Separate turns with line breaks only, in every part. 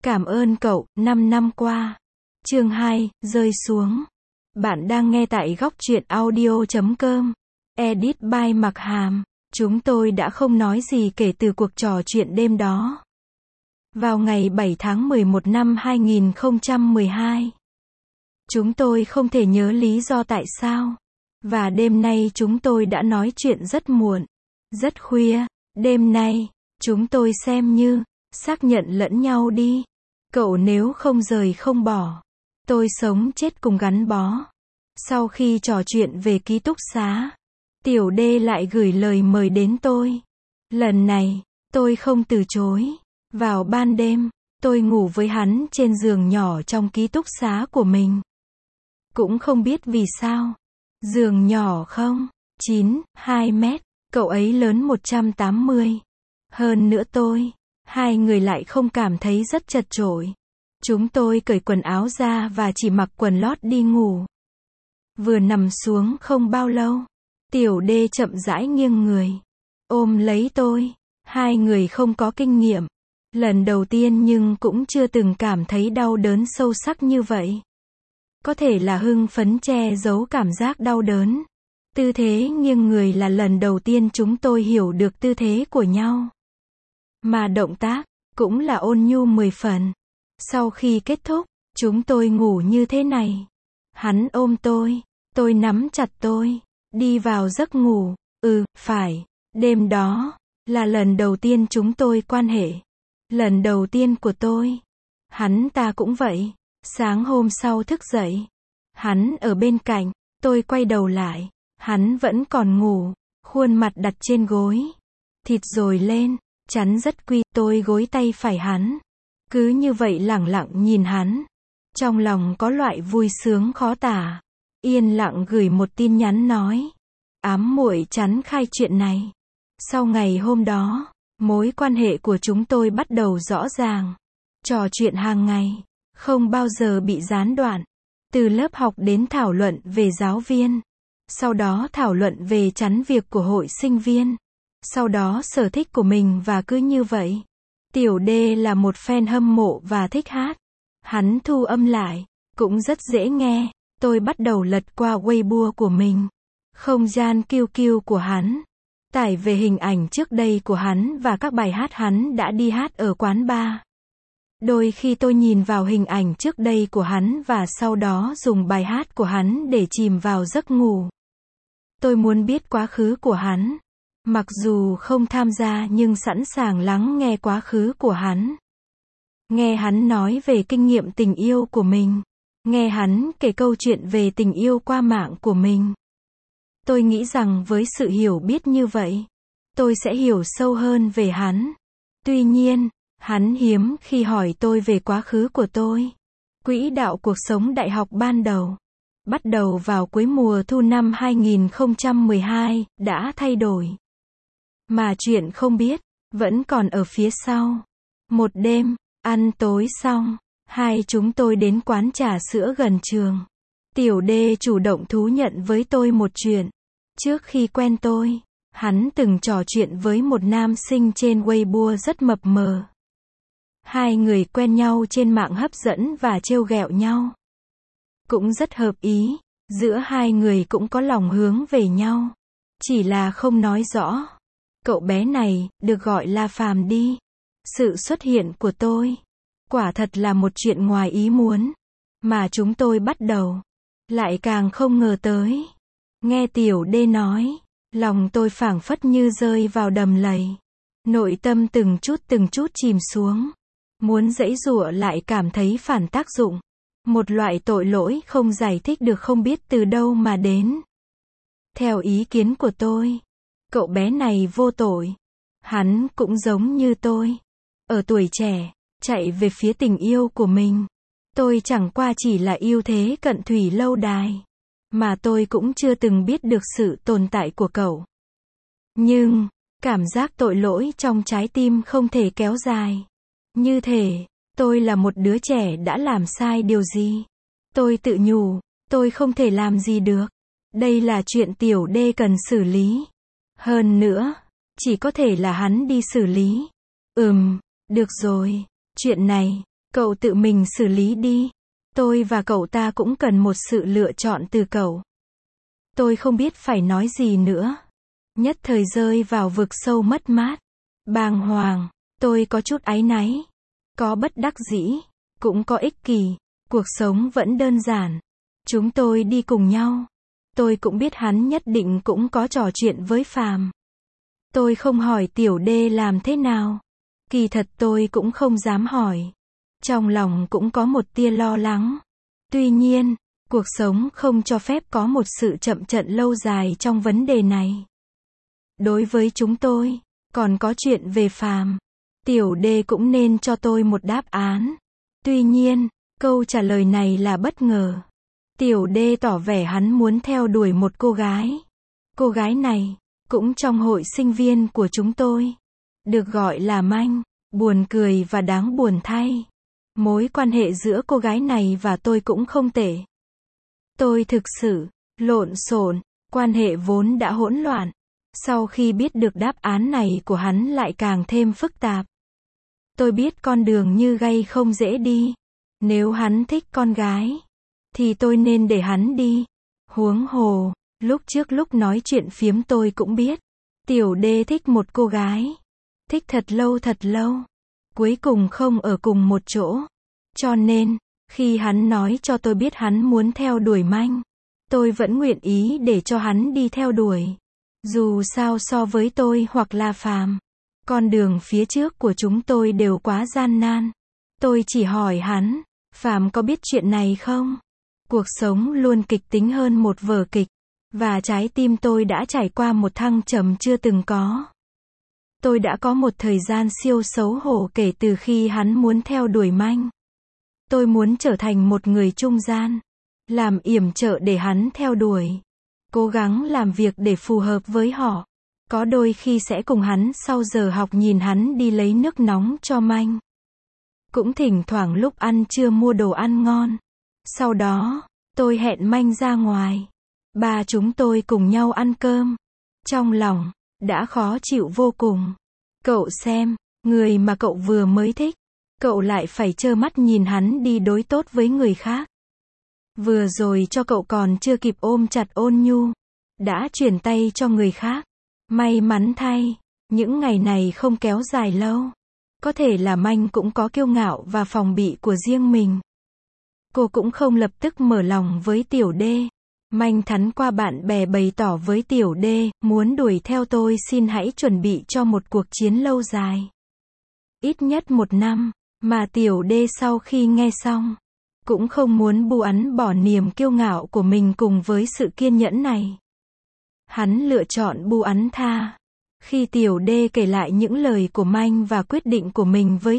Cảm ơn cậu, 5 năm qua. Chương 2, rơi xuống. Bạn đang nghe tại góc truyện audio.com. Edit by Mặc Hàm. Chúng tôi đã không nói gì kể từ cuộc trò chuyện đêm đó. Vào ngày 7 tháng 11 năm 2012. Chúng tôi không thể nhớ lý do tại sao. Và đêm nay chúng tôi đã nói chuyện rất muộn, rất khuya. Đêm nay, chúng tôi xem như xác nhận lẫn nhau đi. Cậu nếu không rời không bỏ, tôi sống chết cùng gắn bó. Sau khi trò chuyện về ký túc xá, Tiểu D lại gửi lời mời đến tôi. Lần này, tôi không từ chối. Vào ban đêm, tôi ngủ với hắn trên giường nhỏ trong ký túc xá của mình. Cũng không biết vì sao. Giường nhỏ không? 2 mét. Cậu ấy lớn 180. Hơn nữa tôi. Hai người lại không cảm thấy rất chật chội. Chúng tôi cởi quần áo ra và chỉ mặc quần lót đi ngủ. Vừa nằm xuống không bao lâu, Tiểu D chậm rãi nghiêng người, ôm lấy tôi. Hai người không có kinh nghiệm. Lần đầu tiên nhưng cũng chưa từng cảm thấy đau đớn sâu sắc như vậy. Có thể là hưng phấn che giấu cảm giác đau đớn. Tư thế nghiêng người là lần đầu tiên chúng tôi hiểu được tư thế của nhau. Mà động tác, cũng là ôn nhu 10 phần. Sau khi kết thúc, chúng tôi ngủ như thế này. Hắn ôm tôi nắm chặt tôi, đi vào giấc ngủ. Phải, đêm đó, là lần đầu tiên chúng tôi quan hệ. Lần đầu tiên của tôi. Hắn ta cũng vậy. Sáng hôm sau thức dậy, hắn ở bên cạnh, tôi quay đầu lại. Hắn vẫn còn ngủ, khuôn mặt đặt trên gối. Thịt dồi lên, chắn rất quy, tôi gối tay phải hắn. Cứ như vậy lẳng lặng nhìn hắn. Trong lòng có loại vui sướng khó tả. Yên lặng gửi một tin nhắn nói. Ám muội chắn khai chuyện này. Sau ngày hôm đó, mối quan hệ của chúng tôi bắt đầu rõ ràng. Trò chuyện hàng ngày, không bao giờ bị gián đoạn. Từ lớp học đến thảo luận về giáo viên. Sau đó thảo luận về chắn việc của hội sinh viên. Sau đó sở thích của mình và cứ như vậy. Tiểu D là một fan hâm mộ và thích hát. Hắn thu âm lại, cũng rất dễ nghe. Tôi bắt đầu lật qua Weibo của mình. Không gian QQ của hắn. Tải về hình ảnh trước đây của hắn và các bài hát hắn đã đi hát ở quán bar. Đôi khi tôi nhìn vào hình ảnh trước đây của hắn và sau đó dùng bài hát của hắn để chìm vào giấc ngủ. Tôi muốn biết quá khứ của hắn. Mặc dù không tham gia nhưng sẵn sàng lắng nghe quá khứ của hắn. Nghe hắn nói về kinh nghiệm tình yêu của mình. Nghe hắn kể câu chuyện về tình yêu qua mạng của mình. Tôi nghĩ rằng với sự hiểu biết như vậy, tôi sẽ hiểu sâu hơn về hắn. Tuy nhiên, hắn hiếm khi hỏi tôi về quá khứ của tôi. Quỹ đạo cuộc sống đại học ban đầu, bắt đầu vào cuối mùa thu năm 2012, đã thay đổi. Mà chuyện không biết, vẫn còn ở phía sau. Một đêm, ăn tối xong, hai chúng tôi đến quán trà sữa gần trường. Tiểu D chủ động thú nhận với tôi một chuyện. Trước khi quen tôi, hắn từng trò chuyện với một nam sinh trên Weibo rất mập mờ. Hai người quen nhau trên mạng hấp dẫn và trêu ghẹo nhau. Cũng rất hợp ý, giữa hai người cũng có lòng hướng về nhau. Chỉ là không nói rõ. Cậu bé này, được gọi là Phàm đi. Sự xuất hiện của tôi, quả thật là một chuyện ngoài ý muốn. Mà chúng tôi bắt đầu, lại càng không ngờ tới. Nghe Tiểu D nói, lòng tôi phảng phất như rơi vào đầm lầy. Nội tâm từng chút chìm xuống. Muốn giãy giụa lại cảm thấy phản tác dụng. Một loại tội lỗi không giải thích được không biết từ đâu mà đến. Theo ý kiến của tôi, cậu bé này vô tội. Hắn cũng giống như tôi. Ở tuổi trẻ, chạy về phía tình yêu của mình. Tôi chẳng qua chỉ là yêu thế cận thủy lâu đài. Mà tôi cũng chưa từng biết được sự tồn tại của cậu. Nhưng, cảm giác tội lỗi trong trái tim không thể kéo dài. Như thể, tôi là một đứa trẻ đã làm sai điều gì. Tôi tự nhủ, tôi không thể làm gì được. Đây là chuyện Tiểu D cần xử lý. Hơn nữa, chỉ có thể là hắn đi xử lý. Được rồi, chuyện này, Cậu tự mình xử lý đi. Tôi và cậu ta cũng cần một sự lựa chọn từ cậu. Tôi không biết phải nói gì nữa. Nhất thời rơi vào vực sâu mất mát. Bàng hoàng. Tôi có chút áy náy. Có bất đắc dĩ. Cũng có ích kỷ. Cuộc sống vẫn đơn giản. Chúng tôi đi cùng nhau. Tôi cũng biết hắn nhất định cũng có trò chuyện với Phàm. Tôi không hỏi Tiểu Đê làm thế nào. Kỳ thật tôi cũng không dám hỏi. Trong lòng cũng có một tia lo lắng. Tuy nhiên, cuộc sống không cho phép có một sự chậm chậm lâu dài trong vấn đề này. Đối với chúng tôi, còn có chuyện về Phàm. Tiểu Đê cũng nên cho tôi một đáp án. Tuy nhiên, câu trả lời này là bất ngờ. Tiểu Đê tỏ vẻ hắn muốn theo đuổi một cô gái. Cô gái này, cũng trong hội sinh viên của chúng tôi. Được gọi là Manh. Buồn cười và đáng buồn thay. Mối quan hệ giữa cô gái này và tôi cũng không tệ. Tôi thực sự lộn xộn, quan hệ vốn đã hỗn loạn. Sau khi biết được đáp án này của hắn lại càng thêm phức tạp. Tôi biết con đường như gay không dễ đi. Nếu hắn thích con gái, thì tôi nên để hắn đi. Huống hồ, lúc trước lúc nói chuyện phiếm tôi cũng biết. Tiểu Đê thích một cô gái. Thích thật lâu. Cuối cùng không ở cùng một chỗ. Cho nên, khi hắn nói cho tôi biết hắn muốn theo đuổi Manh, tôi vẫn nguyện ý để cho hắn đi theo đuổi. Dù sao so với tôi hoặc là Phàm, con đường phía trước của chúng tôi đều quá gian nan. Tôi chỉ hỏi hắn, Phàm có biết chuyện này không? Cuộc sống luôn kịch tính hơn một vở kịch, và trái tim tôi đã trải qua một thăng trầm chưa từng có. Tôi đã có một thời gian siêu xấu hổ kể từ khi hắn muốn theo đuổi Manh. Tôi muốn trở thành một người trung gian, làm yểm trợ để hắn theo đuổi. Cố gắng làm việc để phù hợp với họ. Có đôi khi sẽ cùng hắn sau giờ học nhìn hắn đi lấy nước nóng cho Manh. Cũng thỉnh thoảng lúc ăn trưa mua đồ ăn ngon. Sau đó, tôi hẹn Manh ra ngoài. Ba chúng tôi cùng nhau ăn cơm. Trong lòng, đã khó chịu vô cùng. Cậu xem, người mà cậu vừa mới thích, cậu lại phải trơ mắt nhìn hắn đi đối tốt với người khác. Vừa rồi cho cậu còn chưa kịp ôm chặt ôn nhu, đã chuyển tay cho người khác. May mắn thay, những ngày này không kéo dài lâu. Có thể là Manh cũng có kiêu ngạo và phòng bị của riêng mình. Cô cũng không lập tức mở lòng với Tiểu Đê. Manh thắn qua bạn bè bày tỏ với Tiểu Đê, muốn đuổi theo tôi xin hãy chuẩn bị cho một cuộc chiến lâu dài. Ít nhất 1 năm, mà Tiểu Đê sau khi nghe xong, cũng không muốn bu ắn bỏ niềm kiêu ngạo của mình cùng với sự kiên nhẫn này. Hắn lựa chọn bu ắn tha. Khi Tiểu Đê kể lại những lời của Manh và quyết định của mình với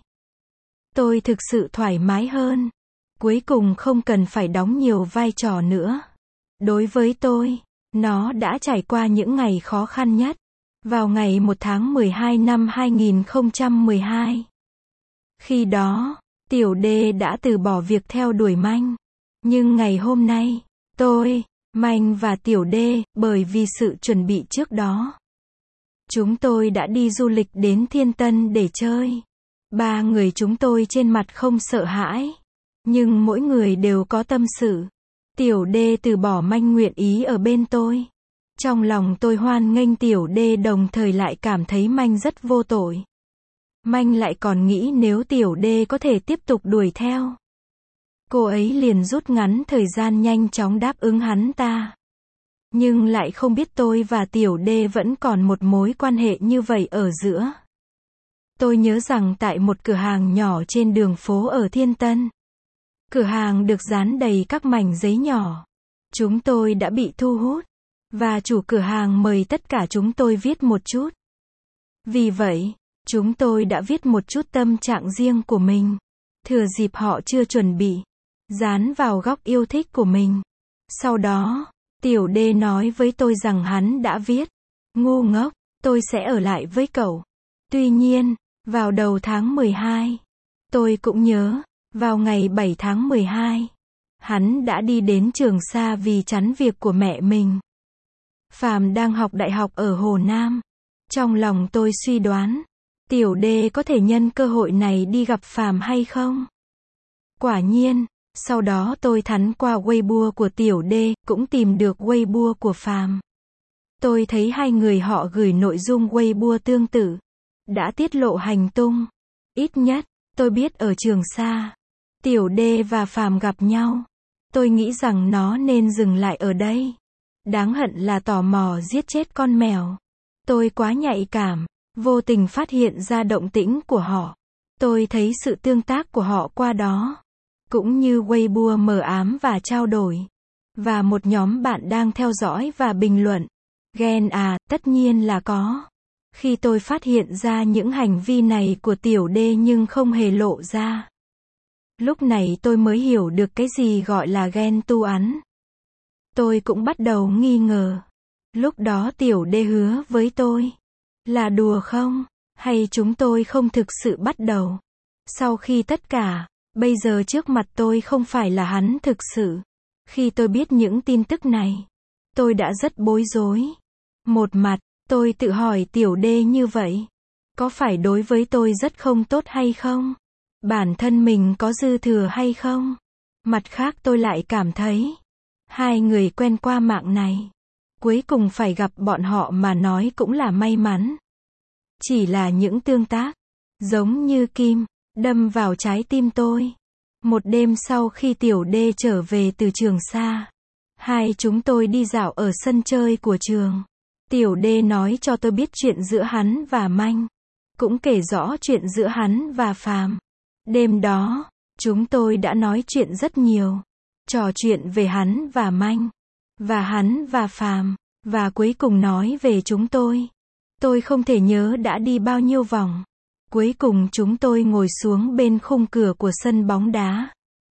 tôi thực sự thoải mái hơn. Cuối cùng không cần phải đóng nhiều vai trò nữa. Đối với tôi, nó đã trải qua những ngày khó khăn nhất. Vào ngày 1 tháng 12 năm 2012. Khi đó, Tiểu Đê đã từ bỏ việc theo đuổi Manh. Nhưng ngày hôm nay, tôi, Manh và Tiểu Đê, bởi vì sự chuẩn bị trước đó, chúng tôi đã đi du lịch đến Thiên Tân để chơi. 3 người chúng tôi trên mặt không sợ hãi. Nhưng mỗi người đều có tâm sự. Tiểu Đê từ bỏ Manh nguyện ý ở bên tôi. Trong lòng tôi hoan nghênh Tiểu Đê đồng thời lại cảm thấy Manh rất vô tội. Manh lại còn nghĩ nếu Tiểu Đê có thể tiếp tục đuổi theo, cô ấy liền rút ngắn thời gian nhanh chóng đáp ứng hắn ta. Nhưng lại không biết tôi và Tiểu Đê vẫn còn một mối quan hệ như vậy ở giữa. Tôi nhớ rằng tại một cửa hàng nhỏ trên đường phố ở Thiên Tân, cửa hàng được dán đầy các mảnh giấy nhỏ. Chúng tôi đã bị thu hút, và chủ cửa hàng mời tất cả chúng tôi viết một chút. Vì vậy, chúng tôi đã viết một chút tâm trạng riêng của mình, thừa dịp họ chưa chuẩn bị, dán vào góc yêu thích của mình. Sau đó, Tiểu Đê nói với tôi rằng hắn đã viết, ngu ngốc, tôi sẽ ở lại với cậu. Tuy nhiên, vào đầu tháng 12, tôi cũng nhớ, vào ngày 7 tháng 12, hắn đã đi đến Trường Sa vì chắn việc của mẹ mình. Phàm đang học đại học ở Hồ Nam. Trong lòng tôi suy đoán, Tiểu D có thể nhân cơ hội này đi gặp Phàm hay không? Quả nhiên, sau đó tôi thắn qua Weibo của Tiểu D, cũng tìm được Weibo của Phàm. Tôi thấy hai người họ gửi nội dung Weibo tương tự, đã tiết lộ hành tung. Ít nhất, tôi biết ở Trường Sa, Tiểu D và Phàm gặp nhau. Tôi nghĩ rằng nó nên dừng lại ở đây. Đáng hận là tò mò giết chết con mèo. Tôi quá nhạy cảm, vô tình phát hiện ra động tĩnh của họ. Tôi thấy sự tương tác của họ qua đó, cũng như Weibo mờ ám và trao đổi. Và một nhóm bạn đang theo dõi và bình luận. Ghen à, tất nhiên là có. Khi tôi phát hiện ra những hành vi này của Tiểu D nhưng không hề lộ ra. Lúc này tôi mới hiểu được cái gì gọi là ghen tu ắn. Tôi cũng bắt đầu nghi ngờ. Lúc đó Tiểu D hứa với tôi. Là đùa không? Hay chúng tôi không thực sự bắt đầu? Sau khi tất cả, bây giờ trước mặt tôi không phải là hắn thực sự. Khi tôi biết những tin tức này, tôi đã rất bối rối. Một mặt, tôi tự hỏi Tiểu D như vậy, có phải đối với tôi rất không tốt hay không? Bản thân mình có dư thừa hay không? Mặt khác tôi lại cảm thấy, hai người quen qua mạng này, cuối cùng phải gặp bọn họ mà nói cũng là may mắn. Chỉ là những tương tác, giống như kim, đâm vào trái tim tôi. Một đêm sau khi Tiểu D trở về từ Trường Sa, hai chúng tôi đi dạo ở sân chơi của trường. Tiểu D nói cho tôi biết chuyện giữa hắn và Manh, cũng kể rõ chuyện giữa hắn và Phàm. Đêm đó, chúng tôi đã nói chuyện rất nhiều, trò chuyện về hắn và Manh, và hắn và Phàm, và cuối cùng nói về chúng tôi. Tôi không thể nhớ đã đi bao nhiêu vòng. Cuối cùng chúng tôi ngồi xuống bên khung cửa của sân bóng đá.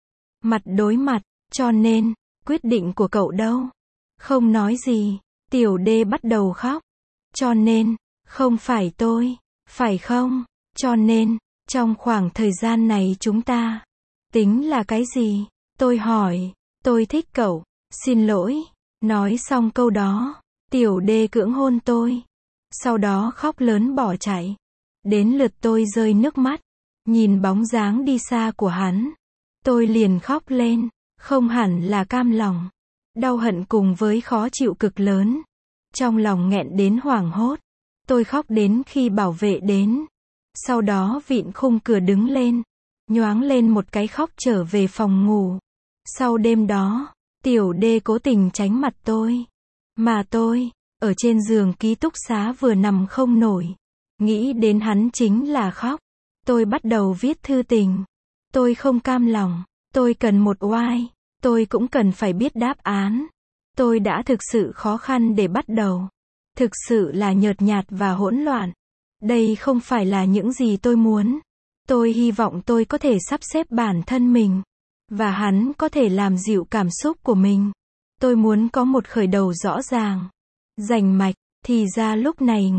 Mặt đối mặt, cho nên, quyết định của cậu đâu? Không nói gì, Tiểu D bắt đầu khóc. Cho nên, không phải tôi, phải không? Cho nên, trong khoảng thời gian này chúng ta tính là cái gì? Tôi hỏi, tôi thích cậu, xin lỗi. Nói xong câu đó, Tiểu D cưỡng hôn tôi. Sau đó khóc lớn bỏ chạy. Đến lượt tôi rơi nước mắt, nhìn bóng dáng đi xa của hắn. Tôi liền khóc lên, không hẳn là cam lòng. Đau hận cùng với khó chịu cực lớn. Trong lòng nghẹn đến hoảng hốt. Tôi khóc đến khi bảo vệ đến. Sau đó vịn khung cửa đứng lên, nhoáng lên một cái khóc trở về phòng ngủ. Sau đêm đó, Tiểu D cố tình tránh mặt tôi. Mà tôi, ở trên giường ký túc xá vừa nằm không nổi. Nghĩ đến hắn chính là khóc. Tôi bắt đầu viết thư tình. Tôi không cam lòng. Tôi cần một oai. Tôi cũng cần phải biết đáp án. Tôi đã thực sự khó khăn để bắt đầu. Thực sự là nhợt nhạt và hỗn loạn. Đây không phải là những gì tôi muốn. Tôi hy vọng tôi có thể sắp xếp bản thân mình. Và hắn có thể làm dịu cảm xúc của mình. Tôi muốn có một khởi đầu rõ ràng, rành mạch. Thì ra lúc này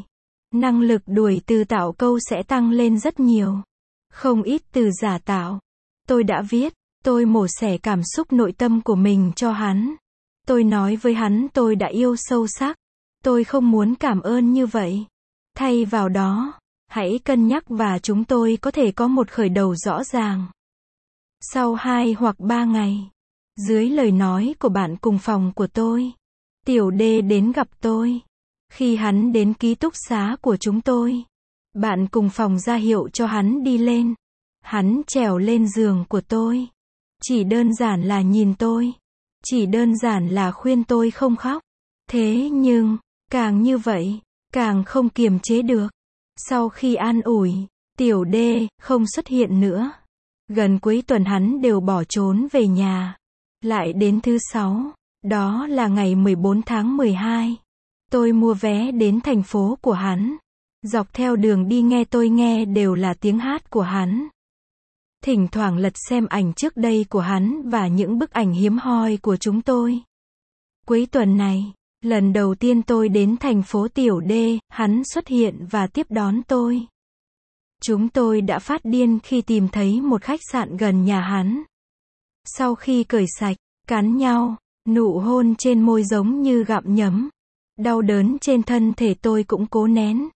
năng lực đuổi từ tạo câu sẽ tăng lên rất nhiều. Không ít từ giả tạo. Tôi đã viết, tôi mổ xẻ cảm xúc nội tâm của mình cho hắn. Tôi nói với hắn tôi đã yêu sâu sắc. Tôi không muốn cảm ơn như vậy. Thay vào đó, hãy cân nhắc và chúng tôi có thể có một khởi đầu rõ ràng. Sau 2 hoặc 3 ngày, dưới lời nói của bạn cùng phòng của tôi, Tiểu D đến gặp tôi. Khi hắn đến ký túc xá của chúng tôi, bạn cùng phòng ra hiệu cho hắn đi lên. Hắn trèo lên giường của tôi. Chỉ đơn giản là nhìn tôi. Chỉ đơn giản là khuyên tôi không khóc. Thế nhưng, càng như vậy, càng không kiềm chế được. Sau khi an ủi, Tiểu D không xuất hiện nữa. Gần cuối tuần hắn đều bỏ trốn về nhà. Lại đến thứ 6, đó là ngày 14 tháng 12. Tôi mua vé đến thành phố của hắn. Dọc theo đường đi nghe tôi nghe đều là tiếng hát của hắn. Thỉnh thoảng lật xem ảnh trước đây của hắn và những bức ảnh hiếm hoi của chúng tôi. Cuối tuần này, lần đầu tiên tôi đến thành phố Tiểu D, hắn xuất hiện và tiếp đón tôi. Chúng tôi đã phát điên khi tìm thấy một khách sạn gần nhà hắn. Sau khi cởi sạch, cắn nhau, nụ hôn trên môi giống như gặm nhấm. Đau đớn trên thân thể tôi cũng cố nén.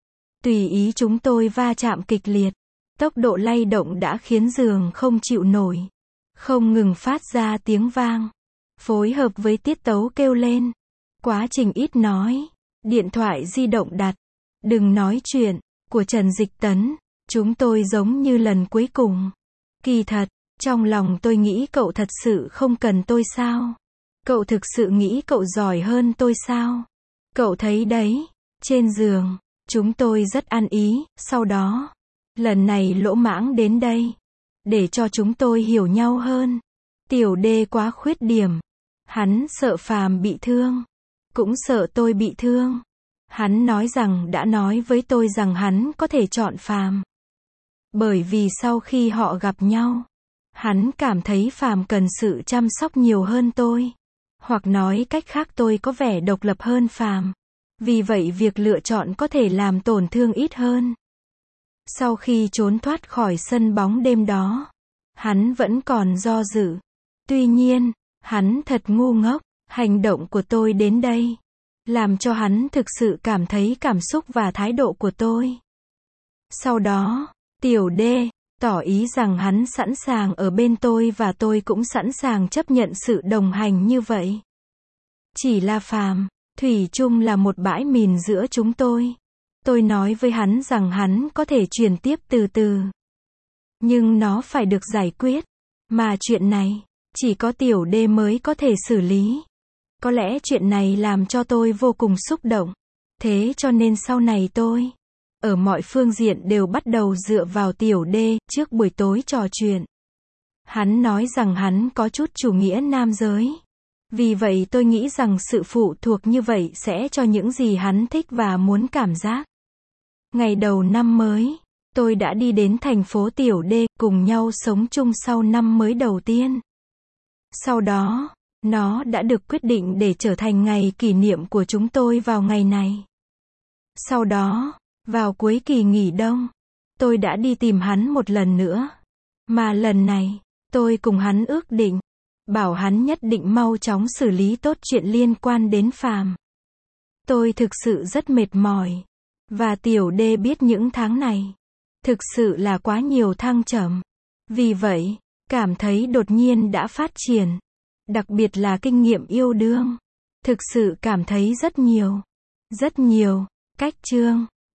Tùy ý chúng tôi va chạm kịch liệt. Tốc độ lay động đã khiến giường không chịu nổi. Không ngừng phát ra tiếng vang. Phối hợp với tiết tấu kêu lên. Quá trình ít nói. Điện thoại di động đặt. Đừng nói chuyện. Của Trần Dịch Tấn. Chúng tôi giống như lần cuối cùng. Kỳ thật, trong lòng tôi nghĩ cậu thật sự không cần tôi sao? Cậu thực sự nghĩ cậu giỏi hơn tôi sao? Cậu thấy đấy, trên giường, chúng tôi rất ăn ý, sau đó, lần này lỗ mãng đến đây, để cho chúng tôi hiểu nhau hơn. Tiểu D quá khuyết điểm. Hắn sợ Phàm bị thương, cũng sợ tôi bị thương. Hắn nói rằng đã nói với tôi rằng hắn có thể chọn Phàm. Bởi vì sau khi họ gặp nhau, hắn cảm thấy Phàm cần sự chăm sóc nhiều hơn tôi. Hoặc nói cách khác tôi có vẻ độc lập hơn Phàm. Vì vậy việc lựa chọn có thể làm tổn thương ít hơn. Sau khi trốn thoát khỏi sân bóng đêm đó, hắn vẫn còn do dự. Tuy nhiên, hắn thật ngu ngốc. Hành động của tôi đến đây làm cho hắn thực sự cảm thấy cảm xúc và thái độ của tôi. Sau đó, Tiểu D tỏ ý rằng hắn sẵn sàng ở bên tôi và tôi cũng sẵn sàng chấp nhận sự đồng hành như vậy. Chỉ là Phàm, thủy chung là một bãi mìn giữa chúng tôi. Tôi nói với hắn rằng hắn có thể chuyển tiếp từ từ. Nhưng nó phải được giải quyết. Mà chuyện này, chỉ có Tiểu D mới có thể xử lý. Có lẽ chuyện này làm cho tôi vô cùng xúc động. Thế cho nên sau này tôi, ở mọi phương diện đều bắt đầu dựa vào Tiểu D trước buổi tối trò chuyện. Hắn nói rằng hắn có chút chủ nghĩa nam giới. Vì vậy tôi nghĩ rằng sự phụ thuộc như vậy sẽ cho những gì hắn thích và muốn cảm giác. Ngày đầu năm mới, tôi đã đi đến thành phố Tiểu D, cùng nhau sống chung sau năm mới đầu tiên. Sau đó, nó đã được quyết định để trở thành ngày kỷ niệm của chúng tôi vào ngày này. Sau đó, vào cuối kỳ nghỉ đông, tôi đã đi tìm hắn một lần nữa. Mà lần này, tôi cùng hắn ước định, bảo hắn nhất định mau chóng xử lý tốt chuyện liên quan đến Phàm. Tôi thực sự rất mệt mỏi. Và Tiểu D biết những tháng này, thực sự là quá nhiều thăng trầm. Vì vậy, cảm thấy đột nhiên đã phát triển. Đặc biệt là kinh nghiệm yêu đương. Thực sự cảm thấy rất nhiều. Rất nhiều. Cách chương.